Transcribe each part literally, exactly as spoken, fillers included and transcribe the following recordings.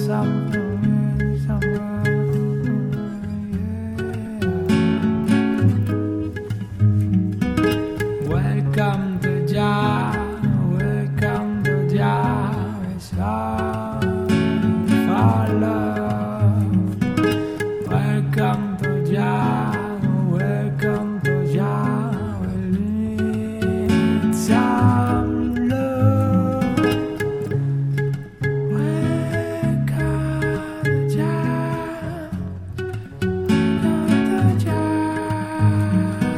something, something, yeah. Welcome to Jah, welcome to Jah, it's all for love. Welcome to Jah, welcome to Jah, we need some love. Welcome to Jah, welcome to Jah,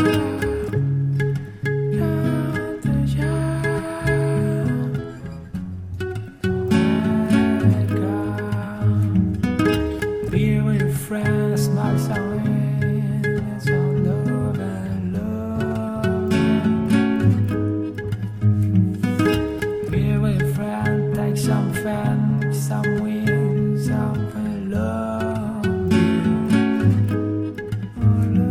welcome to Jah. Welcome. Be with your friends, smile some wind, it's all love and love. Be with your friend, take some fun, some wind, some love. Oh,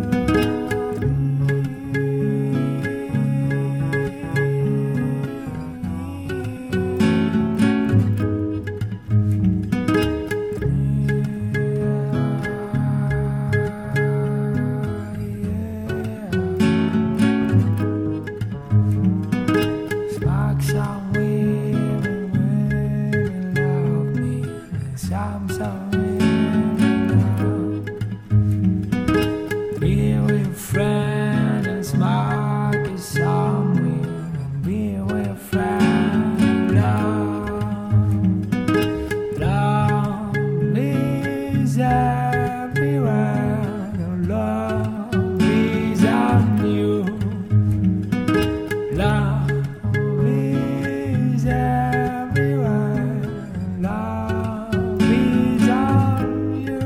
spark some wind, wind, love me, some some wind, love. Be with your friend and spark some wind. Be with your friend, love, love is everywhere. The love is on you. Love is everywhere. Love is on you.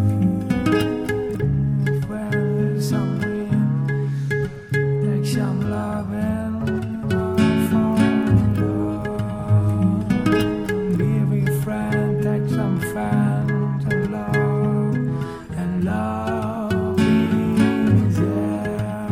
Well, some wind, take some love and for love. Be with your friend, take some fun to love, and love is there.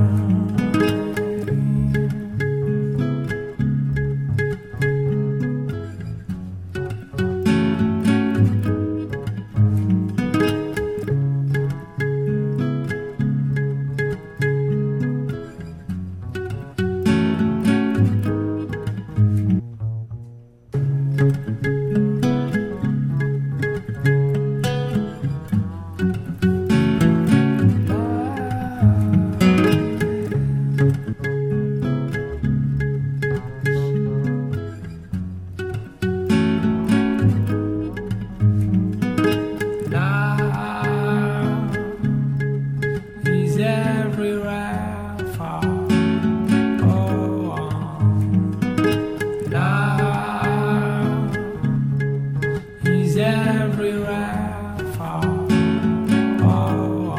Love is everywhere for oh, love is everywhere for oh,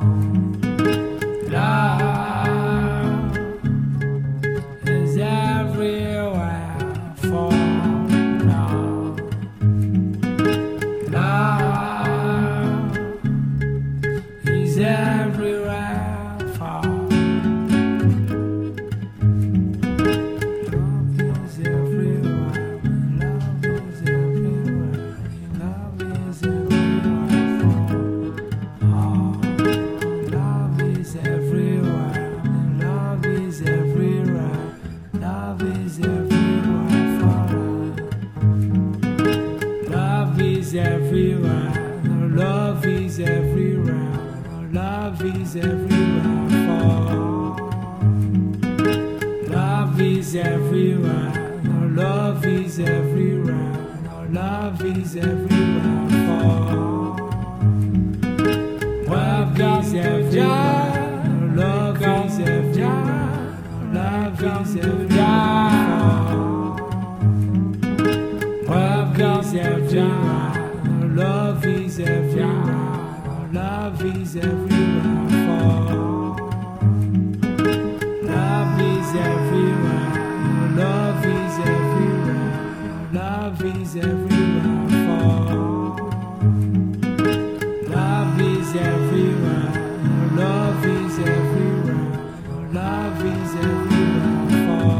love is everywhere for now. Love is everywhere for love is everywhere. Love is everywhere. Love is everywhere for oh, love is everywhere. Love is everywhere. Love is everywhere for love is everywhere. Love is everywhere. Love is everywhere for love is everywhere. Love is everywhere. Love is everywhere for love is everywhere. Love is everywhere. Love is everywhere. Love is everywhere. Love is everywhere. Love is everywhere for love is everywhere. Love is everywhere. Love is everywhere for love is everywhere. Love is everywhere. Love is everywhere for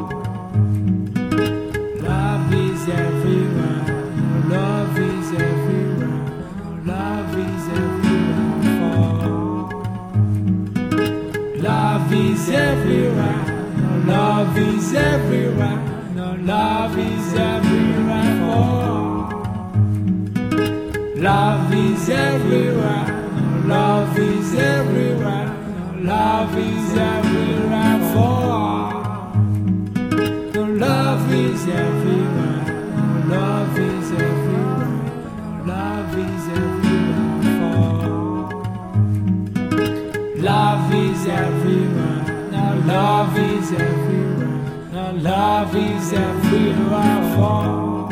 love is everywhere. Love is everywhere. is everywhere. No love is everywhere. No love is everywhere. For love is everywhere. No love is everywhere. No love is everywhere. For no love is everywhere. No love is everywhere. No love is everywhere. For love is everywhere. No love is everywhere. No love is everywhere. For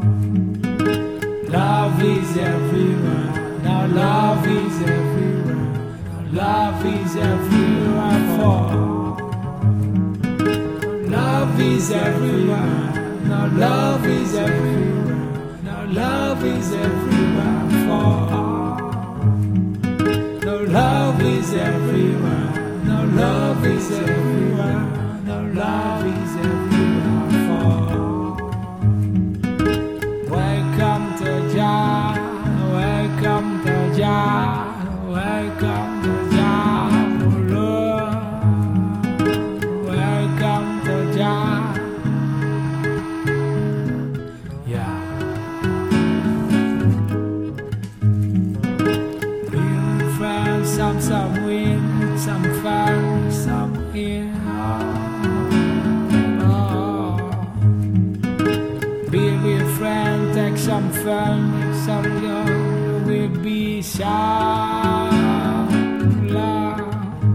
love is everywhere. No love is everywhere. No love is everywhere. For love is everywhere. No love is everywhere. No love is everywhere. For no love is everywhere. No love is everywhere. No love is everywhere. For welcome to Jah. Welcome to Jah. Welcome to Jah. Welcome to Jah. Yeah. Real friends, some some win, some fun, some in. Oh. Be real friend, take some fun, some love will be shy. Love,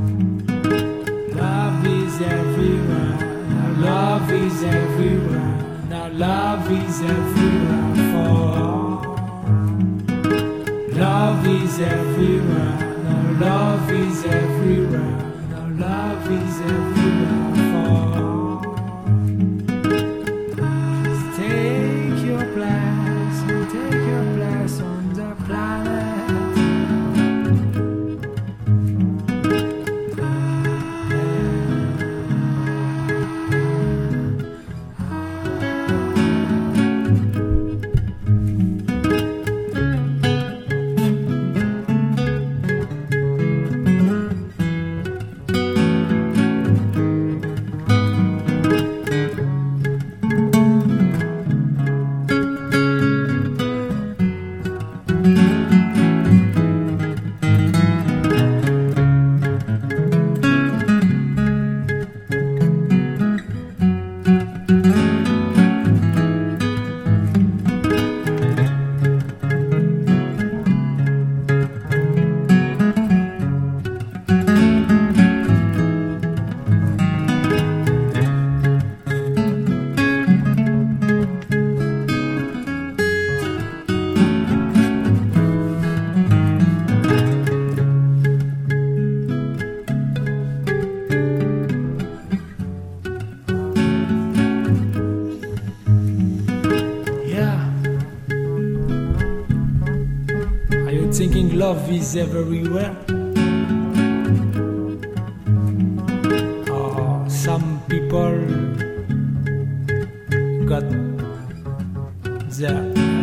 love is everywhere. Now love is everywhere. Now love is everywhere. For love is everywhere. Now love is everywhere. Now love is everywhere. For take your place and take your place on the planet. Thinking love is everywhere. Oh, some people got the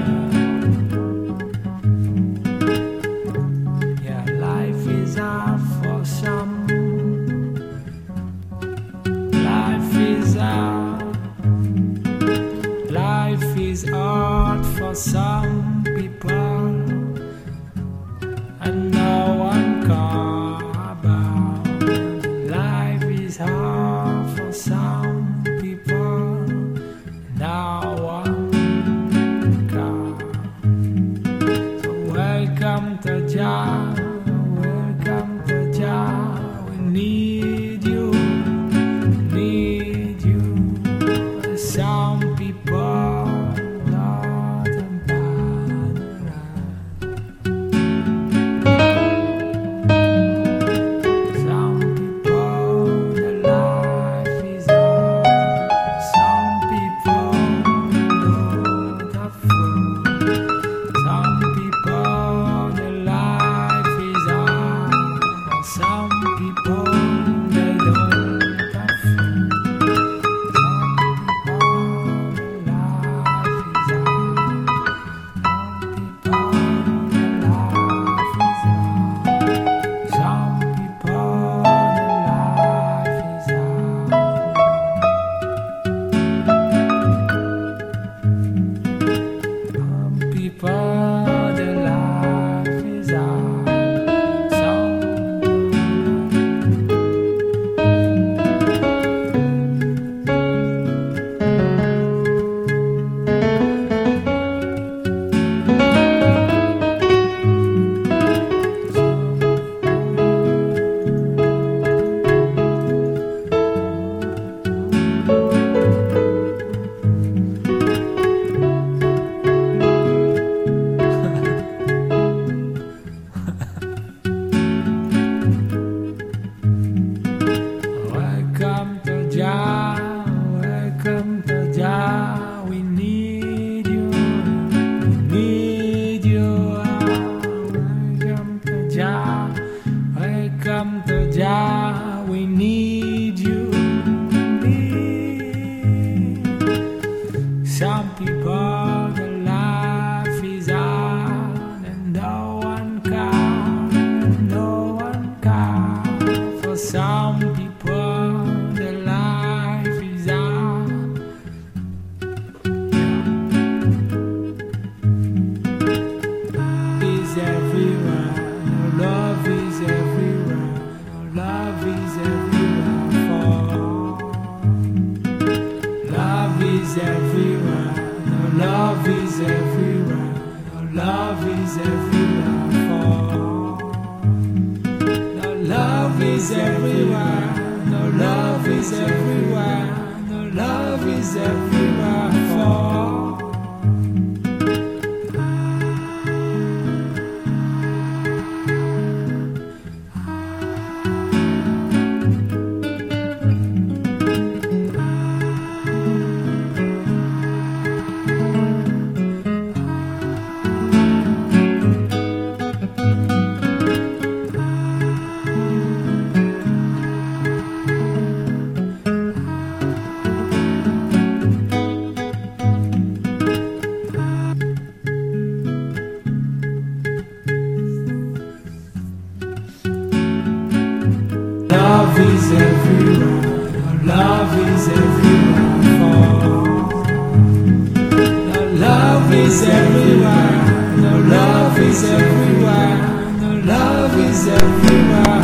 yeah, life is hard for some. Life is hard. Life is hard for some people. And no one can about. Life is hard for some people. No one can. So welcome to Jah. Welcome to Jah. We need you. Need you. Some people not bad. Some people, the life is everywhere. No love is everywhere. For no love is everywhere. No love is everywhere. No love is everywhere. For love is everywhere. No love is everywhere. For no love is everywhere. No love is everywhere. No love is everywhere.